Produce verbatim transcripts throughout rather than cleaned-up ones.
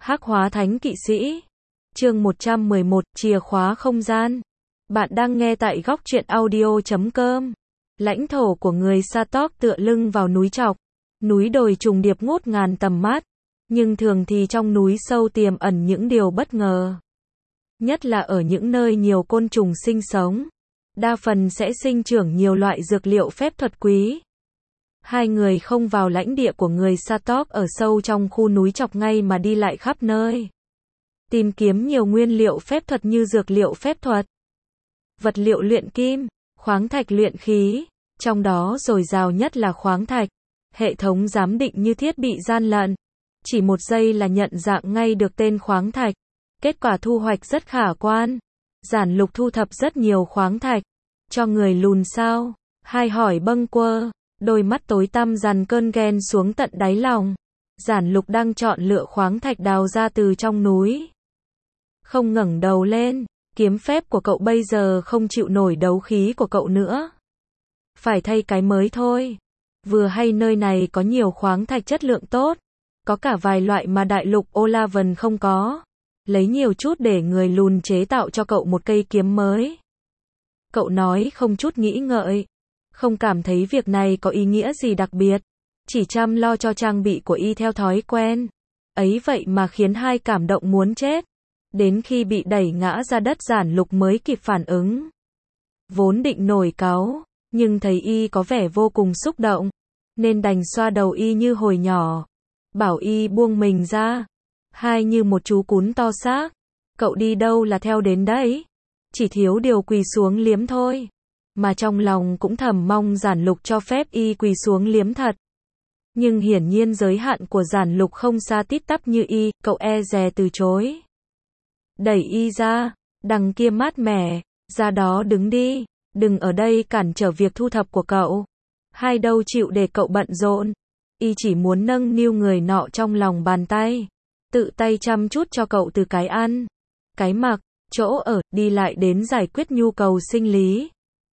Hắc hóa thánh kỵ sĩ. Chương một trăm mười một, chìa khóa không gian. Bạn đang nghe tại góc truyện audio chấm com. Lãnh thổ của người Satok tựa lưng vào núi trọc, núi đồi trùng điệp ngút ngàn tầm mắt, nhưng thường thì trong núi sâu tiềm ẩn những điều bất ngờ. Nhất là ở những nơi nhiều côn trùng sinh sống, đa phần sẽ sinh trưởng nhiều loại dược liệu phép thuật quý. Hai người không vào lãnh địa của người Satok ở sâu trong khu núi trọc ngay mà đi lại khắp nơi, tìm kiếm nhiều nguyên liệu phép thuật như dược liệu phép thuật, vật liệu luyện kim, khoáng thạch luyện khí, trong đó dồi dào nhất là khoáng thạch. Hệ thống giám định như thiết bị gian lận, chỉ một giây là nhận dạng ngay được tên khoáng thạch. Kết quả thu hoạch rất khả quan. Giản Lục thu thập rất nhiều khoáng thạch. Cho người lùn sao? Hai hỏi bâng quơ, đôi mắt tối tăm dằn cơn ghen xuống tận đáy lòng. Giản Lục đang chọn lựa khoáng thạch đào ra từ trong núi. Không ngẩng đầu lên, kiếm phép của cậu bây giờ không chịu nổi đấu khí của cậu nữa. Phải thay cái mới thôi. Vừa hay nơi này có nhiều khoáng thạch chất lượng tốt, có cả vài loại mà đại lục Olavan không có. Lấy nhiều chút để người lùn chế tạo cho cậu một cây kiếm mới. Cậu nói không chút nghĩ ngợi, không cảm thấy việc này có ý nghĩa gì đặc biệt, chỉ chăm lo cho trang bị của y theo thói quen. Ấy vậy mà khiến hai cảm động muốn chết. Đến khi bị đẩy ngã ra đất Giản Lục mới kịp phản ứng. Vốn định nổi cáu, nhưng thấy y có vẻ vô cùng xúc động, nên đành xoa đầu y như hồi nhỏ, bảo y buông mình ra. Hai như một chú cún to xác. Cậu đi đâu là theo đến đấy, chỉ thiếu điều quỳ xuống liếm thôi. Mà trong lòng cũng thầm mong Giản Lục cho phép y quỳ xuống liếm thật. Nhưng hiển nhiên giới hạn của Giản Lục không xa tít tắp như y, cậu e dè từ chối. Đẩy y ra, đằng kia mát mẻ, ra đó đứng đi, đừng ở đây cản trở việc thu thập của cậu. Hai đâu chịu để cậu bận rộn, y chỉ muốn nâng niu người nọ trong lòng bàn tay, tự tay chăm chút cho cậu từ cái ăn, cái mặc, chỗ ở, đi lại đến giải quyết nhu cầu sinh lý.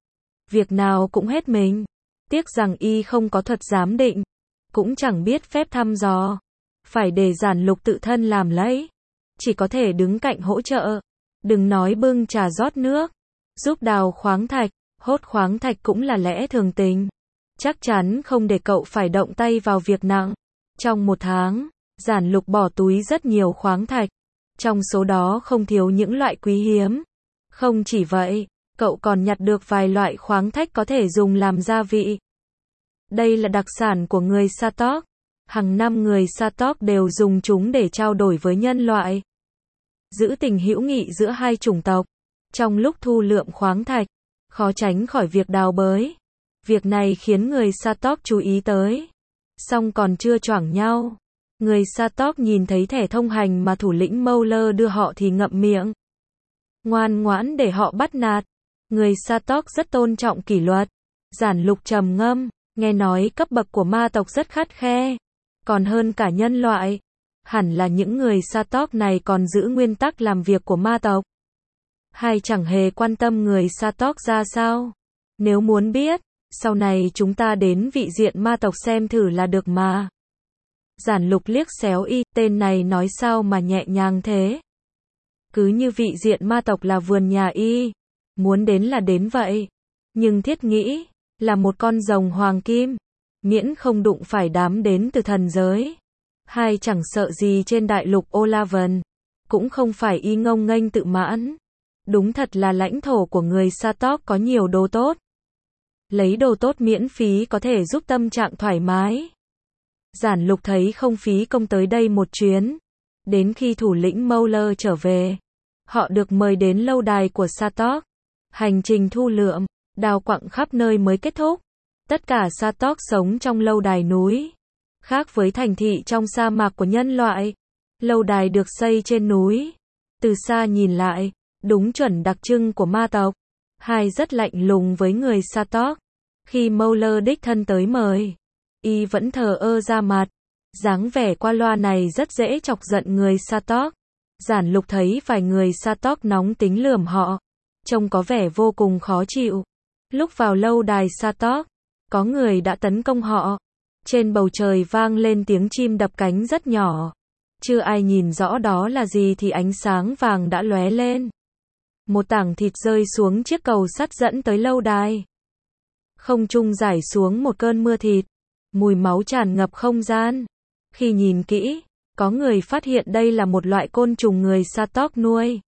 Việc nào cũng hết mình. Tiếc rằng y không có thuật giám định, cũng chẳng biết phép thăm dò, phải để Giản Lục tự thân làm lấy. Chỉ có thể đứng cạnh hỗ trợ, đừng nói bưng trà rót nước, giúp đào khoáng thạch, hốt khoáng thạch cũng là lẽ thường tình. Chắc chắn không để cậu phải động tay vào việc nặng. Trong một tháng, Giản Lục bỏ túi rất nhiều khoáng thạch, trong số đó không thiếu những loại quý hiếm. Không chỉ vậy, cậu còn nhặt được vài loại khoáng thạch có thể dùng làm gia vị. Đây là đặc sản của người Satok. Hàng năm người Satok đều dùng chúng để trao đổi với nhân loại, giữ tình hữu nghị giữa hai chủng tộc. Trong lúc thu lượm khoáng thạch, khó tránh khỏi việc đào bới. Việc này khiến người Satok chú ý tới. Song còn chưa choảng nhau, người Satok nhìn thấy thẻ thông hành mà thủ lĩnh Mauler đưa họ thì ngậm miệng, ngoan ngoãn để họ bắt nạt. Người Satok rất tôn trọng kỷ luật. Giản Lục trầm ngâm, nghe nói cấp bậc của ma tộc rất khắt khe, còn hơn cả nhân loại. Hẳn là những người Satok này còn giữ nguyên tắc làm việc của ma tộc. Hay chẳng hề quan tâm người Satok ra sao? Nếu muốn biết, sau này chúng ta đến vị diện ma tộc xem thử là được mà. Giản Lục liếc xéo y, tên này nói sao mà nhẹ nhàng thế? Cứ như vị diện ma tộc là vườn nhà y, muốn đến là đến vậy. Nhưng thiết nghĩ, là một con rồng hoàng kim, miễn không đụng phải đám đến từ thần giới. Hai chẳng sợ gì trên đại lục Olavan, cũng không phải y ngông nghênh tự mãn. Đúng thật là lãnh thổ của người Satok có nhiều đồ tốt. Lấy đồ tốt miễn phí có thể giúp tâm trạng thoải mái. Giản Lục thấy không phí công tới đây một chuyến. Đến khi thủ lĩnh Mauler trở về, họ được mời đến lâu đài của Satok. Hành trình thu lượm, đào quặng khắp nơi mới kết thúc. Tất cả Satok sống trong lâu đài núi. Khác với thành thị trong sa mạc của nhân loại, lâu đài được xây trên núi. Từ xa nhìn lại, đúng chuẩn đặc trưng của ma tộc. Hai rất lạnh lùng với người Satok. Khi Mauler đích thân tới mời, y vẫn thờ ơ ra mặt. Dáng vẻ qua loa này rất dễ chọc giận người Satok. Giản Lục thấy vài người Satok nóng tính lườm họ, trông có vẻ vô cùng khó chịu. Lúc vào lâu đài Satok, có người đã tấn công họ. Trên bầu trời vang lên tiếng chim đập cánh rất nhỏ. Chưa ai nhìn rõ đó là gì thì ánh sáng vàng đã lóe lên. Một tảng thịt rơi xuống chiếc cầu sắt dẫn tới lâu đài. Không trung rải xuống một cơn mưa thịt. Mùi máu tràn ngập không gian. Khi nhìn kỹ, có người phát hiện đây là một loại côn trùng người Satok nuôi.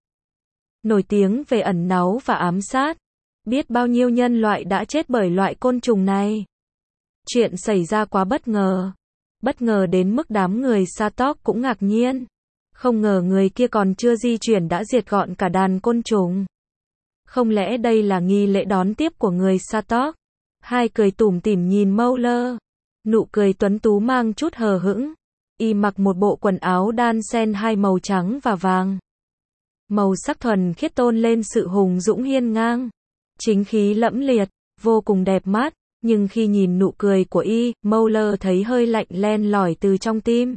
Nổi tiếng về ẩn náu và ám sát. Biết bao nhiêu nhân loại đã chết bởi loại côn trùng này. Chuyện xảy ra quá bất ngờ. Bất ngờ đến mức đám người Satok cũng ngạc nhiên. Không ngờ người kia còn chưa di chuyển đã diệt gọn cả đàn côn trùng. Không lẽ đây là nghi lễ đón tiếp của người Satok? Hai cười tủm tỉm nhìn Mauler. Nụ cười tuấn tú mang chút hờ hững. Y mặc một bộ quần áo đan xen hai màu trắng và vàng. Màu sắc thuần khiết tôn lên sự hùng dũng hiên ngang. Chính khí lẫm liệt, vô cùng đẹp mắt. Nhưng khi nhìn nụ cười của y, Mauler thấy hơi lạnh len lỏi từ trong tim.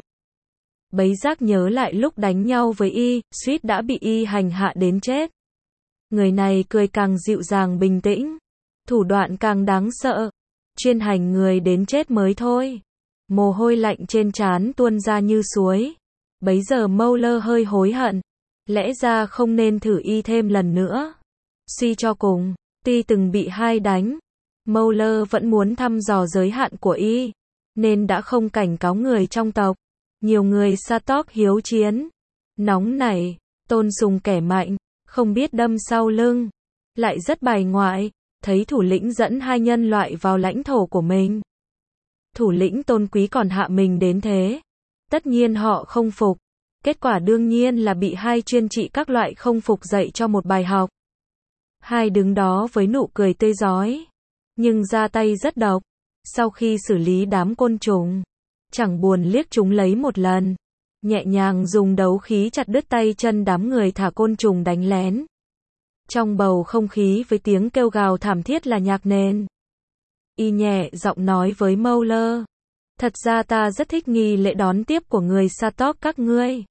Bấy giác nhớ lại lúc đánh nhau với y, suýt đã bị y hành hạ đến chết. Người này cười càng dịu dàng bình tĩnh. Thủ đoạn càng đáng sợ. Chuyên hành người đến chết mới thôi. Mồ hôi lạnh trên trán tuôn ra như suối. Bấy giờ Mauler hơi hối hận. Lẽ ra không nên thử y thêm lần nữa. Suy cho cùng, tuy từng bị hai đánh, Mauler vẫn muốn thăm dò giới hạn của y, nên đã không cảnh cáo người trong tộc. Nhiều người Satok hiếu chiến, nóng nảy, tôn sùng kẻ mạnh, không biết đâm sau lưng, lại rất bài ngoại, thấy thủ lĩnh dẫn hai nhân loại vào lãnh thổ của mình. Thủ lĩnh tôn quý còn hạ mình đến thế. Tất nhiên họ không phục. Kết quả đương nhiên là bị hai chuyên trị các loại không phục dạy cho một bài học. Hai đứng đó với nụ cười tươi rói. Nhưng ra tay rất độc. Sau khi xử lý đám côn trùng, chẳng buồn liếc chúng lấy một lần. Nhẹ nhàng dùng đấu khí chặt đứt tay chân đám người thả côn trùng đánh lén. Trong bầu không khí với tiếng kêu gào thảm thiết là nhạc nền. Y nhẹ giọng nói với Mauler. Thật ra ta rất thích nghi lễ đón tiếp của người Satok các ngươi.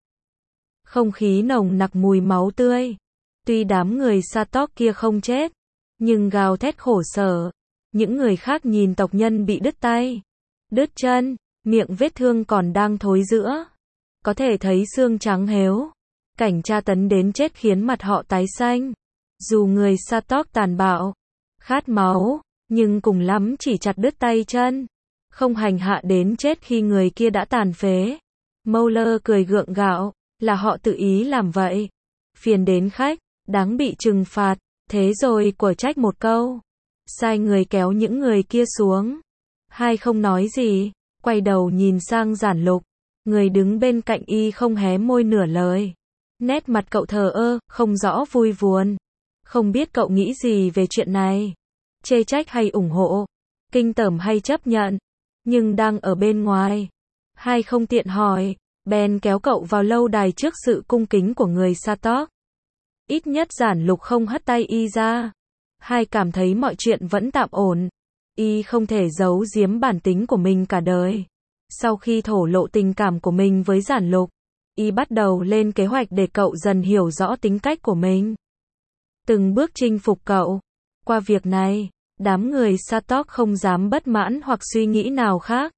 Không khí nồng nặc mùi máu tươi. Tuy đám người Satok kia không chết, nhưng gào thét khổ sở. Những người khác nhìn tộc nhân bị đứt tay, đứt chân, miệng vết thương còn đang thối rữa. Có thể thấy xương trắng héo. Cảnh tra tấn đến chết khiến mặt họ tái xanh. Dù người Satok tàn bạo, khát máu, nhưng cùng lắm chỉ chặt đứt tay chân. Không hành hạ đến chết khi người kia đã tàn phế. Mauler cười gượng gạo, là họ tự ý làm vậy. Phiền đến khách, đáng bị trừng phạt. Thế rồi của trách một câu. Sai người kéo những người kia xuống. Hai không nói gì, quay đầu nhìn sang Giản Lục. Người đứng bên cạnh y không hé môi nửa lời. Nét mặt cậu thờ ơ, không rõ vui buồn. Không biết cậu nghĩ gì về chuyện này. Chê trách hay ủng hộ. Kinh tởm hay chấp nhận. Nhưng đang ở bên ngoài. Hai không tiện hỏi. Bèn kéo cậu vào lâu đài trước sự cung kính của người Satok. Ít nhất Giản Lục không hất tay y ra. Hai cảm thấy mọi chuyện vẫn tạm ổn. Y không thể giấu giếm bản tính của mình cả đời. Sau khi thổ lộ tình cảm của mình với Giản Lục, y bắt đầu lên kế hoạch để cậu dần hiểu rõ tính cách của mình. Từng bước chinh phục cậu. Qua việc này, đám người Satok không dám bất mãn hoặc suy nghĩ nào khác.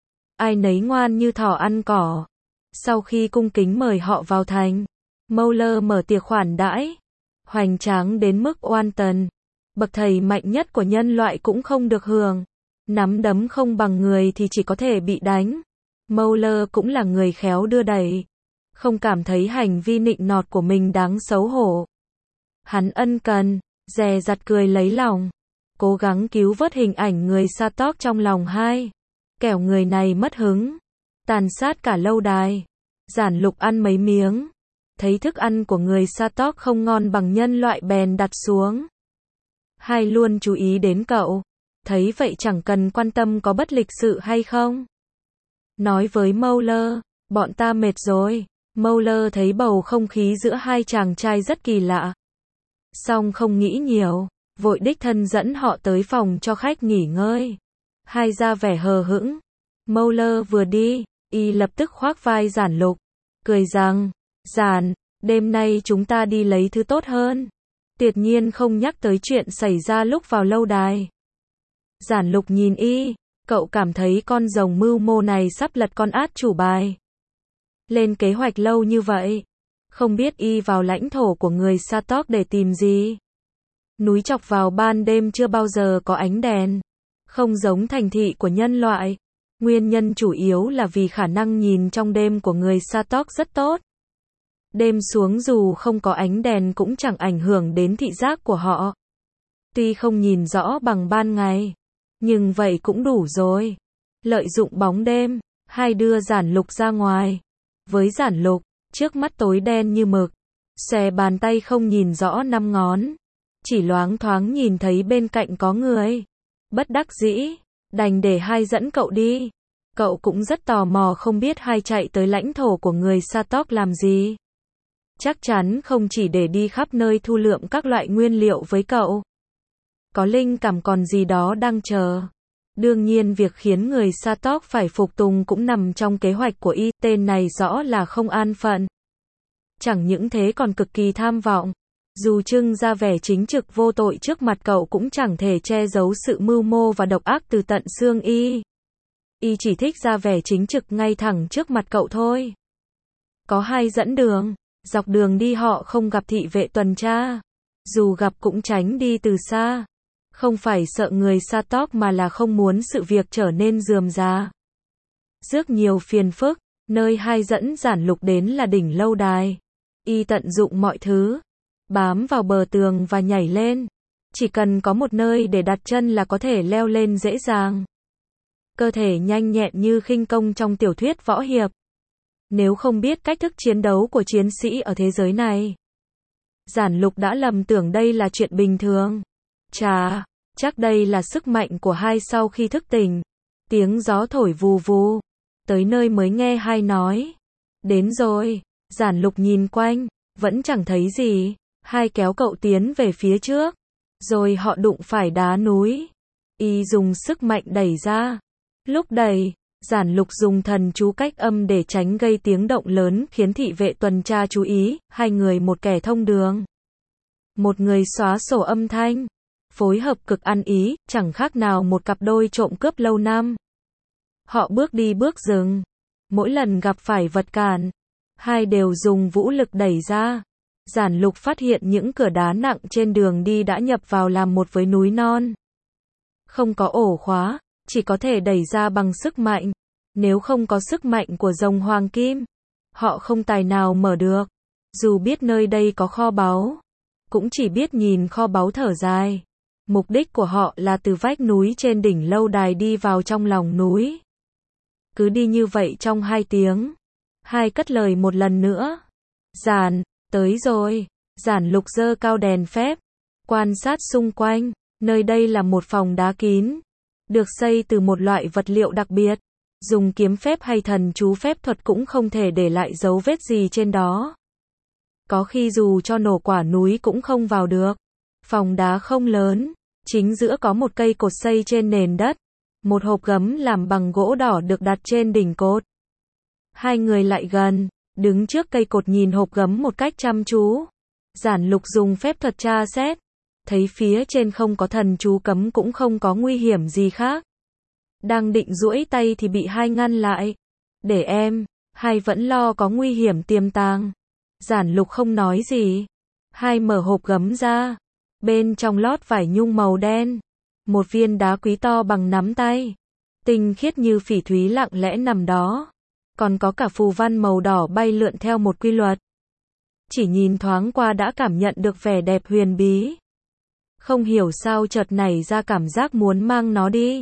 Ai nấy ngoan như thỏ ăn cỏ. Sau khi cung kính mời họ vào thành, Mauler mở tiệc khoản đãi. Hoành tráng đến mức oan tần. Bậc thầy mạnh nhất của nhân loại cũng không được hưởng. Nắm đấm không bằng người thì chỉ có thể bị đánh. Mauler cũng là người khéo đưa đẩy. Không cảm thấy hành vi nịnh nọt của mình đáng xấu hổ. Hắn ân cần, dè dặt cười lấy lòng. Cố gắng cứu vớt hình ảnh người Satok trong lòng hai. Kẻo người này mất hứng. Tàn sát cả lâu đài. Giản Lục ăn mấy miếng. Thấy thức ăn của người Satok không ngon bằng nhân loại bèn đặt xuống. Hai luôn chú ý đến cậu. Thấy vậy chẳng cần quan tâm có bất lịch sự hay không. Nói với Mauler, bọn ta mệt rồi. Mauler thấy bầu không khí giữa hai chàng trai rất kỳ lạ. Song không nghĩ nhiều, vội đích thân dẫn họ tới phòng cho khách nghỉ ngơi. Hai ra vẻ hờ hững. Mauler vừa đi, y lập tức khoác vai Giản Lục, cười rằng, Giản, đêm nay chúng ta đi lấy thứ tốt hơn. Tuyệt nhiên không nhắc tới chuyện xảy ra lúc vào lâu đài. Giản Lục nhìn y, cậu cảm thấy con rồng mưu mô này sắp lật con át chủ bài. Lên kế hoạch lâu như vậy, không biết y vào lãnh thổ của người Satok để tìm gì. Núi chọc vào ban đêm chưa bao giờ có ánh đèn, không giống thành thị của nhân loại. Nguyên nhân chủ yếu là vì khả năng nhìn trong đêm của người Satok rất tốt. Đêm xuống dù không có ánh đèn cũng chẳng ảnh hưởng đến thị giác của họ. Tuy không nhìn rõ bằng ban ngày, nhưng vậy cũng đủ rồi. Lợi dụng bóng đêm, hai đưa Giản Lục ra ngoài. Với Giản Lục, trước mắt tối đen như mực, xòe bàn tay không nhìn rõ năm ngón, chỉ loáng thoáng nhìn thấy bên cạnh có người. Bất đắc dĩ, đành để hai dẫn cậu đi. Cậu cũng rất tò mò không biết hai chạy tới lãnh thổ của người Satok làm gì. Chắc chắn không chỉ để đi khắp nơi thu lượm các loại nguyên liệu với cậu. Có linh cảm còn gì đó đang chờ. Đương nhiên việc khiến người Satok phải phục tùng cũng nằm trong kế hoạch của y, tên này rõ là không an phận. Chẳng những thế còn cực kỳ tham vọng. Dù trưng ra vẻ chính trực vô tội trước mặt cậu cũng chẳng thể che giấu sự mưu mô và độc ác từ tận xương y. Y chỉ thích ra vẻ chính trực ngay thẳng trước mặt cậu thôi. Có hai dẫn đường, dọc đường đi họ không gặp thị vệ tuần tra. Dù gặp cũng tránh đi từ xa. Không phải sợ người Satok mà là không muốn sự việc trở nên rườm rà. Rước nhiều phiền phức, nơi hai dẫn Giản Lục đến là đỉnh lâu đài. Y tận dụng mọi thứ, bám vào bờ tường và nhảy lên. Chỉ cần có một nơi để đặt chân là có thể leo lên dễ dàng. Cơ thể nhanh nhẹn như khinh công trong tiểu thuyết võ hiệp. Nếu không biết cách thức chiến đấu của chiến sĩ ở thế giới này, Giản Lục đã lầm tưởng đây là chuyện bình thường. Chà, chắc đây là sức mạnh của hai sau khi thức tỉnh. Tiếng gió thổi vù vù. Tới nơi mới nghe hai nói. Đến rồi. Giản Lục nhìn quanh, vẫn chẳng thấy gì. Hai kéo cậu tiến về phía trước. Rồi họ đụng phải đá núi. Y dùng sức mạnh đẩy ra. Lúc đẩy, Giản Lục dùng thần chú cách âm để tránh gây tiếng động lớn khiến thị vệ tuần tra chú ý. Hai người một kẻ thông đường, một người xóa sổ âm thanh. Phối hợp cực ăn ý, chẳng khác nào một cặp đôi trộm cướp lâu năm. Họ bước đi bước dừng. Mỗi lần gặp phải vật cản, hai đều dùng vũ lực đẩy ra. Giản Lục phát hiện những cửa đá nặng trên đường đi đã nhập vào làm một với núi non. Không có ổ khóa, chỉ có thể đẩy ra bằng sức mạnh. Nếu không có sức mạnh của rồng hoàng kim, họ không tài nào mở được. Dù biết nơi đây có kho báu, cũng chỉ biết nhìn kho báu thở dài. Mục đích của họ là từ vách núi trên đỉnh lâu đài đi vào trong lòng núi. Cứ đi như vậy trong hai tiếng. Hai cất lời một lần nữa. Giản, tới rồi. Giản Lục giơ cao đèn phép, quan sát xung quanh. Nơi đây là một phòng đá kín, được xây từ một loại vật liệu đặc biệt. Dùng kiếm phép hay thần chú phép thuật cũng không thể để lại dấu vết gì trên đó. Có khi dù cho nổ quả núi cũng không vào được. Phòng đá không lớn, chính giữa có một cây cột xây trên nền đất. Một hộp gấm làm bằng gỗ đỏ được đặt trên đỉnh cột. Hai người lại gần, đứng trước cây cột nhìn hộp gấm một cách chăm chú. Giản Lục dùng phép thuật tra xét, thấy phía trên không có thần chú cấm cũng không có nguy hiểm gì khác. Đang định duỗi tay thì bị hai ngăn lại. Để em, hai vẫn lo có nguy hiểm tiềm tàng. Giản Lục không nói gì. Hai mở hộp gấm ra. Bên trong lót vải nhung màu đen. Một viên đá quý to bằng nắm tay. Tinh khiết như phỉ thúy lặng lẽ nằm đó. Còn có cả phù văn màu đỏ bay lượn theo một quy luật. Chỉ nhìn thoáng qua đã cảm nhận được vẻ đẹp huyền bí. Không hiểu sao chợt nảy ra cảm giác muốn mang nó đi.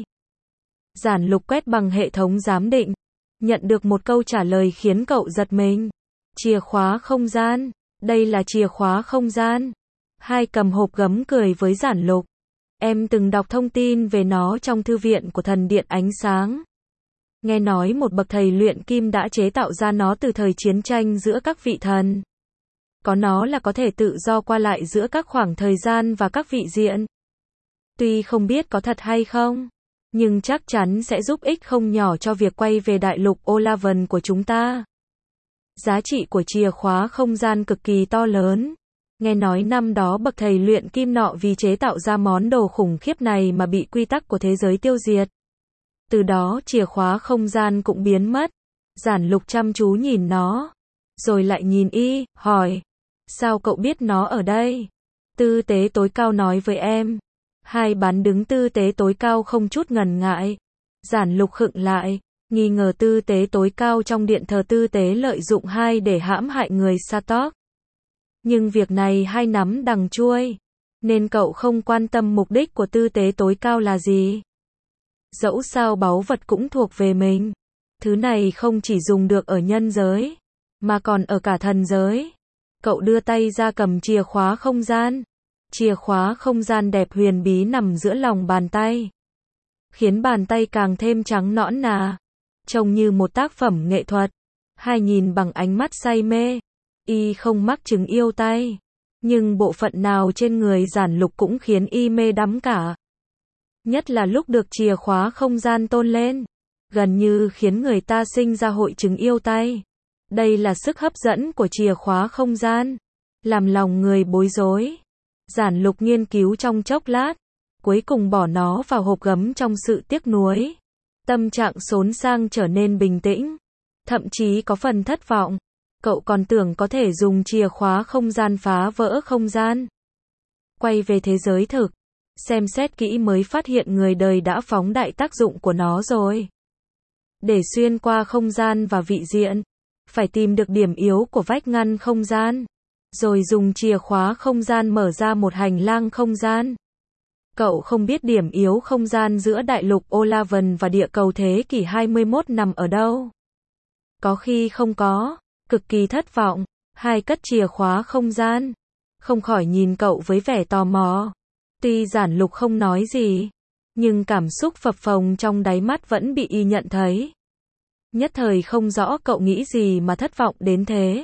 Giản Lục quét bằng hệ thống giám định. Nhận được một câu trả lời khiến cậu giật mình. Chìa khóa không gian. Đây là chìa khóa không gian. Hai cầm hộp gấm cười với Giản Lục. Em từng đọc thông tin về nó trong thư viện của thần điện ánh sáng. Nghe nói một bậc thầy luyện kim đã chế tạo ra nó từ thời chiến tranh giữa các vị thần. Có nó là có thể tự do qua lại giữa các khoảng thời gian và các vị diện. Tuy không biết có thật hay không, nhưng chắc chắn sẽ giúp ích không nhỏ cho việc quay về đại lục Olavan của chúng ta. Giá trị của chìa khóa không gian cực kỳ to lớn. Nghe nói năm đó bậc thầy luyện kim nọ vì chế tạo ra món đồ khủng khiếp này mà bị quy tắc của thế giới tiêu diệt. Từ đó chìa khóa không gian cũng biến mất. Giản Lục chăm chú nhìn nó, rồi lại nhìn y, hỏi, sao cậu biết nó ở đây? Tư tế tối cao nói với em. Hai bán đứng tư tế tối cao không chút ngần ngại. Giản Lục khựng lại, nghi ngờ tư tế tối cao trong điện thờ tư tế lợi dụng hai để hãm hại người Satok. Nhưng việc này hai nắm đằng chuôi, nên cậu không quan tâm mục đích của tư tế tối cao là gì. Dẫu sao báu vật cũng thuộc về mình. Thứ này không chỉ dùng được ở nhân giới, mà còn ở cả thần giới. Cậu đưa tay ra cầm chìa khóa không gian. Chìa khóa không gian đẹp huyền bí nằm giữa lòng bàn tay, khiến bàn tay càng thêm trắng nõn nà, trông như một tác phẩm nghệ thuật. Hai nhìn bằng ánh mắt say mê. Y không mắc chứng yêu tay, nhưng bộ phận nào trên người Giản Lục cũng khiến y mê đắm cả. Nhất là lúc được chìa khóa không gian tôn lên, gần như khiến người ta sinh ra hội chứng yêu tay. Đây là sức hấp dẫn của chìa khóa không gian, làm lòng người bối rối. Giản Lục nghiên cứu trong chốc lát, cuối cùng bỏ nó vào hộp gấm trong sự tiếc nuối. Tâm trạng xốn sang trở nên bình tĩnh, thậm chí có phần thất vọng. Cậu còn tưởng có thể dùng chìa khóa không gian phá vỡ không gian. Quay về thế giới thực, xem xét kỹ mới phát hiện người đời đã phóng đại tác dụng của nó rồi. Để xuyên qua không gian và vị diện, phải tìm được điểm yếu của vách ngăn không gian, rồi dùng chìa khóa không gian mở ra một hành lang không gian. Cậu không biết điểm yếu không gian giữa đại lục Olavan và địa cầu thế kỷ hai mươi mốt nằm ở đâu. Có khi không có, cực kỳ thất vọng. Hai cất chìa khóa không gian, không khỏi nhìn cậu với vẻ tò mò. Tuy Giản Lục không nói gì, nhưng cảm xúc phập phồng trong đáy mắt vẫn bị y nhận thấy. Nhất thời không rõ cậu nghĩ gì mà thất vọng đến thế.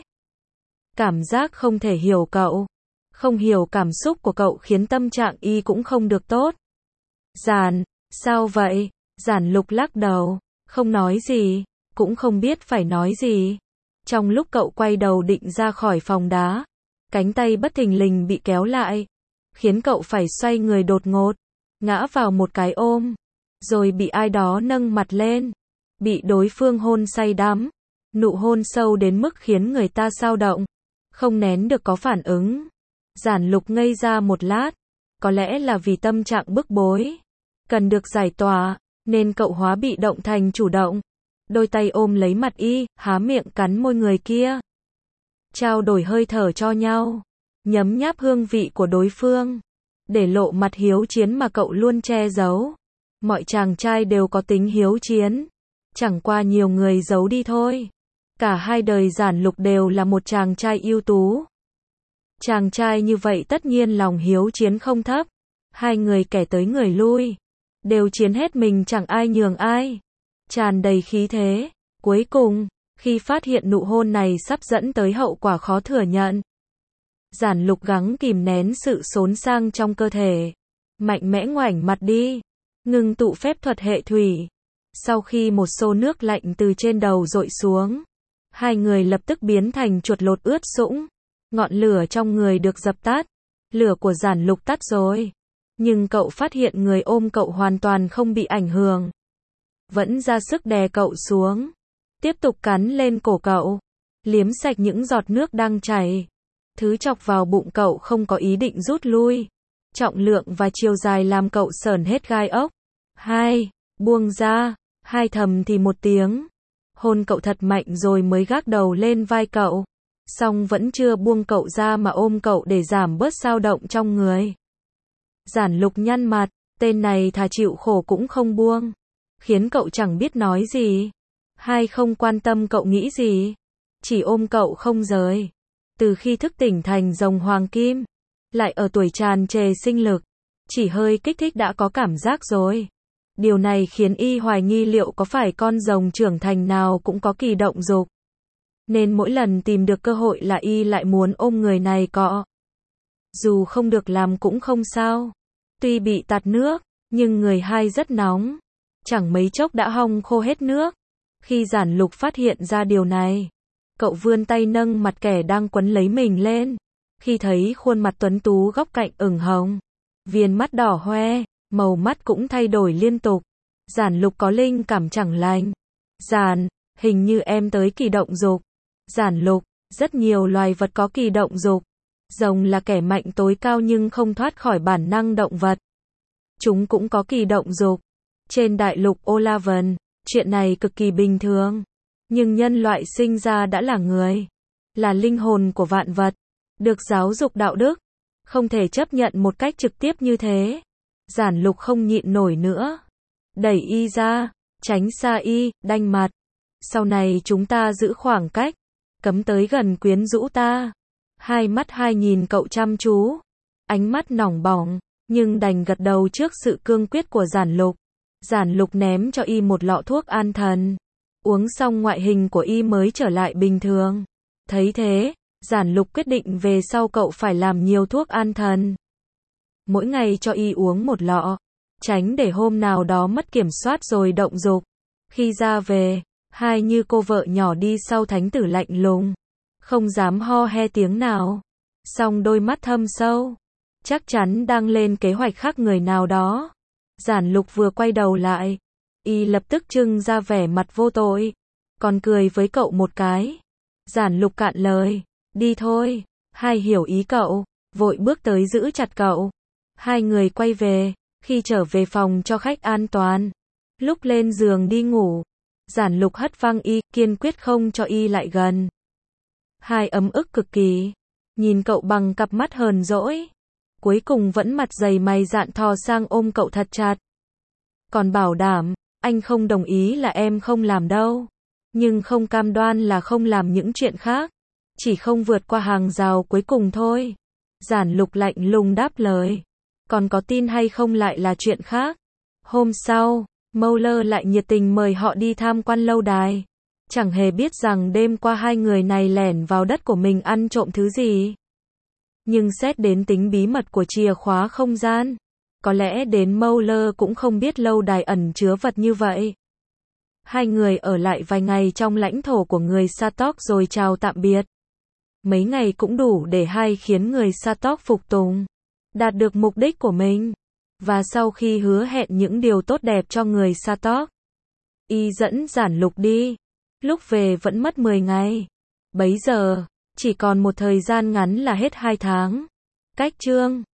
Cảm giác không thể hiểu cậu, không hiểu cảm xúc của cậu khiến tâm trạng y cũng không được tốt. Giản, sao vậy? Giản Lục lắc đầu, không nói gì, cũng không biết phải nói gì. Trong lúc cậu quay đầu định ra khỏi phòng đá, cánh tay bất thình lình bị kéo lại, khiến cậu phải xoay người đột ngột, ngã vào một cái ôm, rồi bị ai đó nâng mặt lên, bị đối phương hôn say đắm, nụ hôn sâu đến mức khiến người ta xao động, không nén được có phản ứng. Giản Lục ngây ra một lát, có lẽ là vì tâm trạng bức bối, cần được giải tỏa, nên cậu hóa bị động thành chủ động. Đôi tay ôm lấy mặt y, há miệng cắn môi người kia. Trao đổi hơi thở cho nhau, nhấm nháp hương vị của đối phương, để lộ mặt hiếu chiến mà cậu luôn che giấu. Mọi chàng trai đều có tính hiếu chiến, chẳng qua nhiều người giấu đi thôi. Cả hai đời Giản Lục đều là một chàng trai ưu tú. Chàng trai như vậy tất nhiên lòng hiếu chiến không thấp. Hai người kẻ tới người lui, đều chiến hết mình chẳng ai nhường ai, tràn đầy khí thế. Cuối cùng, khi phát hiện nụ hôn này sắp dẫn tới hậu quả khó thừa nhận, Giản Lục gắng kìm nén sự xốn sang trong cơ thể, mạnh mẽ ngoảnh mặt đi, ngừng tụ phép thuật hệ thủy. Sau khi một xô nước lạnh từ trên đầu dội xuống, hai người lập tức biến thành chuột lột ướt sũng. Ngọn lửa trong người được dập tắt, lửa của Giản Lục tắt rồi, nhưng cậu phát hiện người ôm cậu hoàn toàn không bị ảnh hưởng, vẫn ra sức đè cậu xuống, tiếp tục cắn lên cổ cậu, liếm sạch những giọt nước đang chảy. Thứ chọc vào bụng cậu không có ý định rút lui, trọng lượng và chiều dài làm cậu sởn hết gai ốc. Hai, buông ra, hai thầm thì một tiếng, hôn cậu thật mạnh rồi mới gác đầu lên vai cậu. Xong vẫn chưa buông cậu ra mà ôm cậu để giảm bớt xao động trong người. Giản Lục nhăn mặt, tên này thà chịu khổ cũng không buông, khiến cậu chẳng biết nói gì. Hai không quan tâm cậu nghĩ gì, chỉ ôm cậu không rời. Từ khi thức tỉnh thành rồng hoàng kim, lại ở tuổi tràn trề sinh lực, chỉ hơi kích thích đã có cảm giác rồi. Điều này khiến y hoài nghi liệu có phải con rồng trưởng thành nào cũng có kỳ động dục. Nên mỗi lần tìm được cơ hội là y lại muốn ôm người này cọ. Dù không được làm cũng không sao. Tuy bị tạt nước, nhưng người hai rất nóng. Chẳng mấy chốc đã hong khô hết nước. Khi Giản Lục phát hiện ra điều này, cậu vươn tay nâng mặt kẻ đang quấn lấy mình lên. Khi thấy khuôn mặt tuấn tú góc cạnh ửng hồng, viền mắt đỏ hoe, màu mắt cũng thay đổi liên tục, Giản Lục có linh cảm chẳng lành. Giản Hình như em tới kỳ động dục. Giản Lục, rất nhiều loài vật có kỳ động dục. Rồng là kẻ mạnh tối cao nhưng không thoát khỏi bản năng động vật. Chúng cũng có kỳ động dục. Trên đại lục Olavan, chuyện này cực kỳ bình thường. Nhưng nhân loại sinh ra đã là người, là linh hồn của vạn vật, được giáo dục đạo đức, không thể chấp nhận một cách trực tiếp như thế. Giản Lục không nhịn nổi nữa, đẩy y ra, tránh xa y, đanh mặt. Sau này chúng ta giữ khoảng cách, cấm tới gần quyến rũ ta. Hai mắt hai nhìn cậu chăm chú, ánh mắt nóng bỏng, nhưng đành gật đầu trước sự cương quyết của Giản Lục. Giản Lục ném cho y một lọ thuốc an thần. Uống xong ngoại hình của y mới trở lại bình thường. Thấy thế, Giản Lục quyết định về sau cậu phải làm nhiều thuốc an thần. Mỗi ngày cho y uống một lọ, tránh để hôm nào đó mất kiểm soát rồi động dục. Khi ra về, hai như cô vợ nhỏ đi sau thánh tử lạnh lùng, không dám ho he tiếng nào. Song đôi mắt thâm sâu, chắc chắn đang lên kế hoạch khác người nào đó. Giản Lục vừa quay đầu lại, y lập tức trưng ra vẻ mặt vô tội, còn cười với cậu một cái. Giản Lục cạn lời, đi thôi. Hai hiểu ý cậu, vội bước tới giữ chặt cậu. Hai người quay về, khi trở về phòng cho khách an toàn. Lúc lên giường đi ngủ, Giản Lục hất văng y, kiên quyết không cho y lại gần. Hai ấm ức cực kỳ, nhìn cậu bằng cặp mắt hờn dỗi. Cuối cùng vẫn mặt dày mày dạn thò sang ôm cậu thật chặt. Còn bảo đảm, anh không đồng ý là em không làm đâu. Nhưng không cam đoan là không làm những chuyện khác. Chỉ không vượt qua hàng rào cuối cùng thôi. Giản Lục lạnh lùng đáp lời. Còn có tin hay không lại là chuyện khác. Hôm sau, Mowler lại nhiệt tình mời họ đi tham quan lâu đài. Chẳng hề biết rằng đêm qua hai người này lẻn vào đất của mình ăn trộm thứ gì. Nhưng xét đến tính bí mật của chìa khóa không gian, có lẽ đến Mowler cũng không biết lâu đài ẩn chứa vật như vậy. Hai người ở lại vài ngày trong lãnh thổ của người Satok rồi chào tạm biệt. Mấy ngày cũng đủ để hai khiến người Satok phục tùng, đạt được mục đích của mình. Và sau khi hứa hẹn những điều tốt đẹp cho người Satok, y dẫn Giản Lục đi. Lúc về vẫn mất mười ngày. Bấy giờ, chỉ còn một thời gian ngắn là hết hai tháng. Cách chương